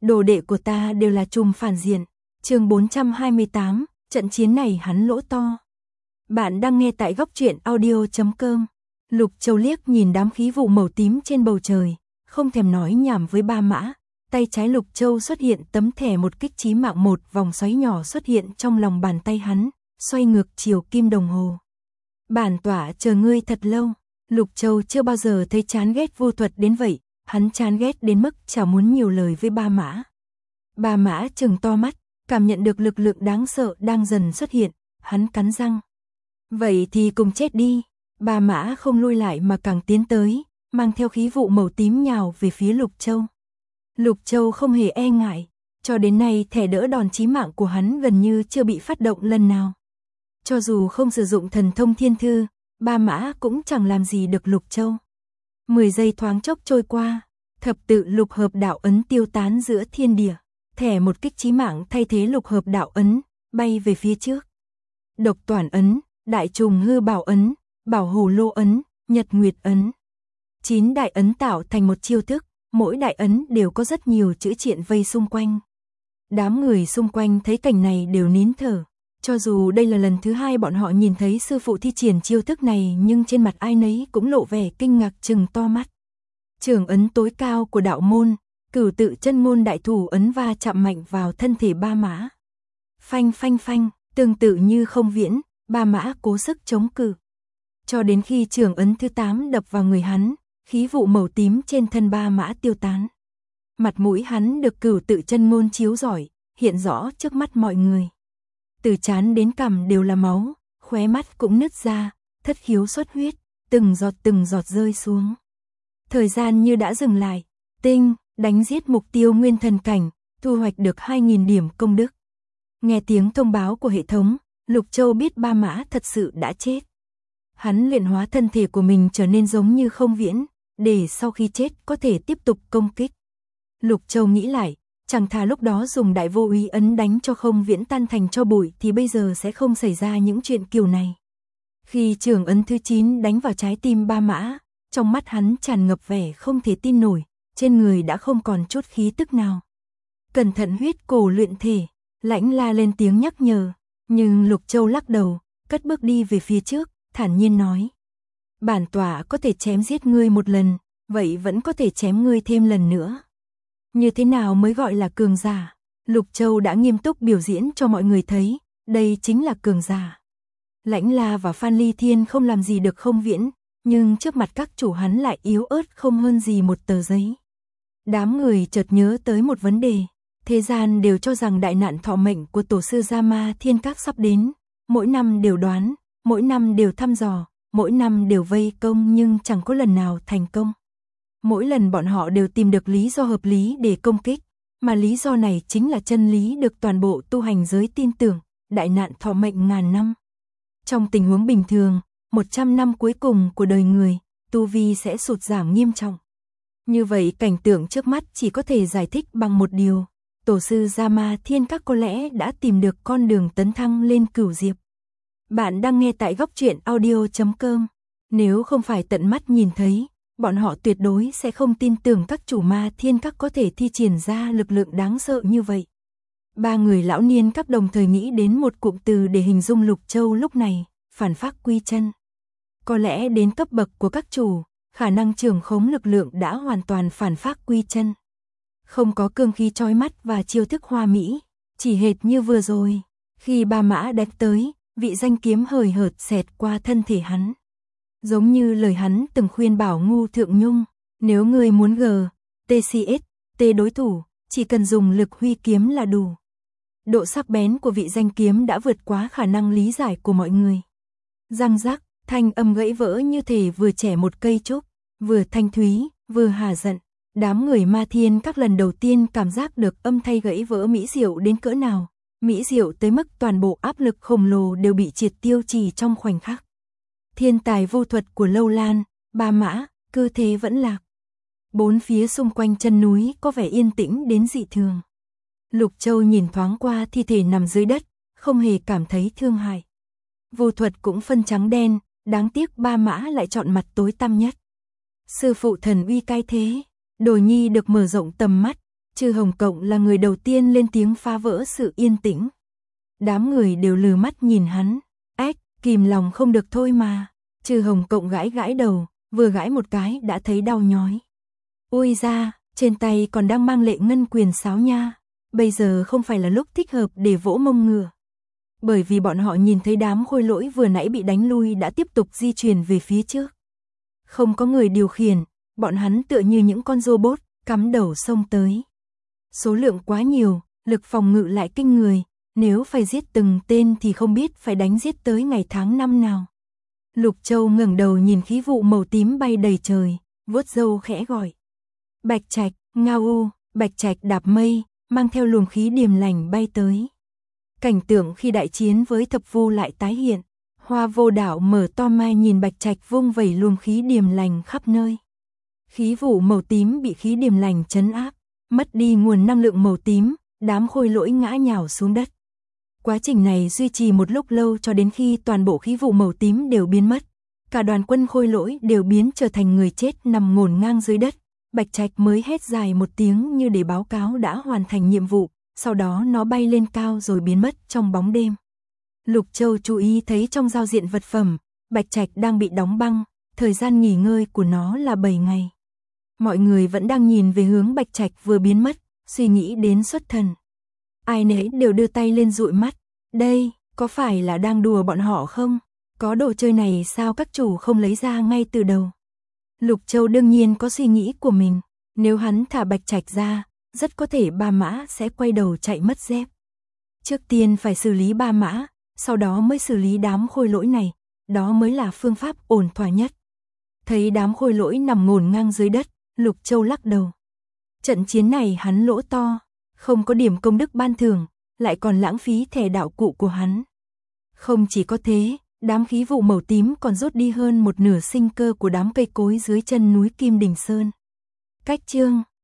đồ đệ của ta đều là trùm phản diện. Chương 428, trận chiến này hắn lỗ to. Bạn đang nghe tại góc truyện audio.com. Lục Châu liếc nhìn đám khí vụ màu tím trên bầu trời, không thèm nói nhảm với Ba Mã. Tay trái Lục Châu xuất hiện tấm thẻ một kích chí mạng, một vòng xoáy nhỏ xuất hiện trong lòng bàn tay hắn, xoay ngược chiều kim đồng hồ. Bản tỏa chờ ngươi thật lâu. Lục Châu chưa bao giờ thấy chán ghét vô thuật đến vậy, hắn chán ghét đến mức chả muốn nhiều lời với Ba Mã. Ba Mã trừng to mắt, cảm nhận được lực lượng đáng sợ đang dần xuất hiện, hắn cắn răng. Vậy thì cùng chết đi. Ba Mã không lui lại mà càng tiến tới, mang theo khí vụ màu tím nhào về phía Lục Châu. Lục Châu không hề e ngại, cho đến nay thẻ đỡ đòn chí mạng của hắn gần như chưa bị phát động lần nào. Cho dù không sử dụng thần thông thiên thư, Ba Mã cũng chẳng làm gì được Lục Châu. 10 giây thoáng chốc trôi qua, thập tự lục hợp đạo ấn tiêu tán giữa thiên địa, thẻ một kích chí mạng thay thế lục hợp đạo ấn, bay về phía trước. Độc toản ấn, đại trùng hư bảo ấn, bảo hồ lô ấn, nhật nguyệt ấn. 9 đại ấn tạo thành một chiêu thức, mỗi đại ấn đều có rất nhiều chữ triện vây xung quanh. Đám người xung quanh thấy cảnh này đều nín thở. Cho dù đây là lần thứ 2 bọn họ nhìn thấy sư phụ thi triển chiêu thức này, nhưng trên mặt ai nấy cũng lộ vẻ kinh ngạc trừng to mắt. Trường ấn tối cao của đạo môn, Cửu tự chân ngôn đại thủ ấn va chạm mạnh vào thân thể Ba Mã. Phanh phanh phanh, tương tự như không viễn, Ba Mã cố sức chống cự. Cho đến khi trường ấn thứ 8 đập vào người hắn, khí vụ màu tím trên thân Ba Mã tiêu tán. Mặt mũi hắn được Cửu tự chân ngôn chiếu rọi, hiện rõ trước mắt mọi người. Từ trán đến cằm đều là máu, khóe mắt cũng nứt ra, thất khiếu xuất huyết, từng giọt rơi xuống. Thời gian như đã dừng lại, tinh, đánh giết mục tiêu nguyên thần cảnh, thu hoạch được 2.000 điểm công đức. Nghe tiếng thông báo của hệ thống, Lục Châu biết Ba Mã thật sự đã chết. Hắn luyện hóa thân thể của mình trở nên giống như không viễn, để sau khi chết có thể tiếp tục công kích. Lục Châu nghĩ lại, chẳng thà lúc đó dùng đại vô úy ấn đánh cho không viễn tan thành cho bụi thì bây giờ sẽ không xảy ra những chuyện kiểu này. Khi trường ấn thứ 9 đánh vào trái tim Ba Mã, trong mắt hắn tràn ngập vẻ không thể tin nổi, trên người đã không còn chút khí tức nào. Cẩn thận huyết cổ luyện thể, Lãnh La lên tiếng nhắc nhở, nhưng Lục Châu lắc đầu, cất bước đi về phía trước, thản nhiên nói. Bản tỏa có thể chém giết ngươi một lần, vậy vẫn có thể chém ngươi thêm lần nữa. Như thế nào mới gọi là cường giả? Lục Châu đã nghiêm túc biểu diễn cho mọi người thấy, đây chính là cường giả. Lãnh La và Phan Ly Thiên không làm gì được không viễn, nhưng trước mặt các chủ hắn lại yếu ớt không hơn gì một tờ giấy. Đám người chợt nhớ tới một vấn đề, thế gian đều cho rằng đại nạn thọ mệnh của tổ sư Gia Ma Thiên Các sắp đến, mỗi năm đều đoán, mỗi năm đều thăm dò, mỗi năm đều vây công nhưng chẳng có lần nào thành công. Mỗi lần bọn họ đều tìm được lý do hợp lý để công kích, mà lý do này chính là chân lý được toàn bộ tu hành giới tin tưởng, đại nạn thọ mệnh ngàn năm. Trong tình huống bình thường, 100 năm cuối cùng của đời người, tu vi sẽ sụt giảm nghiêm trọng. Như vậy cảnh tượng trước mắt chỉ có thể giải thích bằng một điều, tổ sư Gia Ma Thiên Các có lẽ đã tìm được con đường tấn thăng lên cửu diệp. Bạn đang nghe tại góc truyện audio.com. Nếu không phải tận mắt nhìn thấy, bọn họ tuyệt đối sẽ không tin tưởng các chủ Ma Thiên Các có thể thi triển ra lực lượng đáng sợ như vậy. Ba người lão niên các đồng thời nghĩ đến một cụm từ để hình dung Lục Châu lúc này, phản phác quy chân. Có lẽ đến cấp bậc của các chủ, khả năng trưởng khống lực lượng đã hoàn toàn phản phác quy chân. Không có cương khí chói mắt và chiêu thức hoa mỹ, chỉ hệt như vừa rồi, khi Ba Mã đánh tới, vị danh kiếm hời hợt xẹt qua thân thể hắn. Giống như lời hắn từng khuyên bảo Ngu Thượng Nhung, nếu người muốn TCS đối thủ, chỉ cần dùng lực huy kiếm là đủ. Độ sắc bén của vị danh kiếm đã vượt quá khả năng lý giải của mọi người. Răng rắc, thanh âm gãy vỡ như thể vừa chẻ một cây trúc, vừa thanh thúy, vừa hà giận. Đám người Ma Thiên Các lần đầu tiên cảm giác được âm thanh gãy vỡ mỹ diệu đến cỡ nào. Mỹ diệu tới mức toàn bộ áp lực khổng lồ đều bị triệt tiêu chỉ trong khoảnh khắc. Thiên tài vô thuật của Lâu Lan, Ba Mã, cơ thế vẫn lạc. Bốn phía xung quanh chân núi có vẻ yên tĩnh đến dị thường. Lục Châu nhìn thoáng qua thi thể nằm dưới đất, không hề cảm thấy thương hại. Vô thuật cũng phân trắng đen, đáng tiếc Ba Mã lại chọn mặt tối tăm nhất. Sư phụ thần uy cai thế, Đồ Nhi được mở rộng tầm mắt, Trừ Hồng Cộng là người đầu tiên lên tiếng phá vỡ sự yên tĩnh. Đám người đều lừ mắt nhìn hắn, kìm lòng không được thôi mà. Trừ Hồng Cộng gãi gãi đầu, vừa gãi một cái đã thấy đau nhói. Ôi da, trên tay còn đang mang Lệ Ngân quyền sáo nha, bây giờ không phải là lúc thích hợp để vỗ mông ngựa. Bởi vì bọn họ nhìn thấy đám khôi lỗi vừa nãy bị đánh lui đã tiếp tục di chuyển về phía trước. Không có người điều khiển, bọn hắn tựa như những con robot, cắm đầu xông tới. Số lượng quá nhiều, lực phòng ngự lại kinh người, nếu phải giết từng tên thì không biết phải đánh giết tới ngày tháng năm nào. Lục Châu ngẩng đầu nhìn khí vụ màu tím bay đầy trời, vuốt râu khẽ gọi. Bạch Trạch, Ngao U. Bạch Trạch đạp mây, mang theo luồng khí điềm lành bay tới. Cảnh tượng khi đại chiến với thập vu lại tái hiện. Hoa Vô Đạo mở to mai nhìn Bạch Trạch vung vẩy luồng khí điềm lành khắp nơi. Khí vụ màu tím bị khí điềm lành trấn áp, mất đi nguồn năng lượng màu tím, đám khôi lỗi ngã nhào xuống đất. Quá trình này duy trì một lúc lâu cho đến khi toàn bộ khí vụ màu tím đều biến mất. Cả đoàn quân khôi lỗi đều biến trở thành người chết nằm ngổn ngang dưới đất. Bạch Trạch mới hét dài một tiếng như để báo cáo đã hoàn thành nhiệm vụ, sau đó nó bay lên cao rồi biến mất trong bóng đêm. Lục Châu chú ý thấy trong giao diện vật phẩm, Bạch Trạch đang bị đóng băng, thời gian nghỉ ngơi của nó là 7 ngày. Mọi người vẫn đang nhìn về hướng Bạch Trạch vừa biến mất, suy nghĩ đến xuất thần. Ai nấy đều đưa tay lên dụi mắt, đây, có phải là đang đùa bọn họ không? Có đồ chơi này sao các chủ không lấy ra ngay từ đầu? Lục Châu đương nhiên có suy nghĩ của mình, nếu hắn thả Bạch Trạch ra, rất có thể Ba Mã sẽ quay đầu chạy mất dép. Trước tiên phải xử lý Ba Mã, sau đó mới xử lý đám khôi lỗi này, đó mới là phương pháp ổn thỏa nhất. Thấy đám khôi lỗi nằm ngổn ngang dưới đất, Lục Châu lắc đầu. Trận chiến này hắn lỗ to, không có điểm công đức ban thưởng, lại còn lãng phí thẻ đạo cụ của hắn. Không chỉ có thế, đám khí vụ màu tím còn rút đi hơn một nửa sinh cơ của đám cây cối dưới chân núi Kim Đình Sơn. Cách chương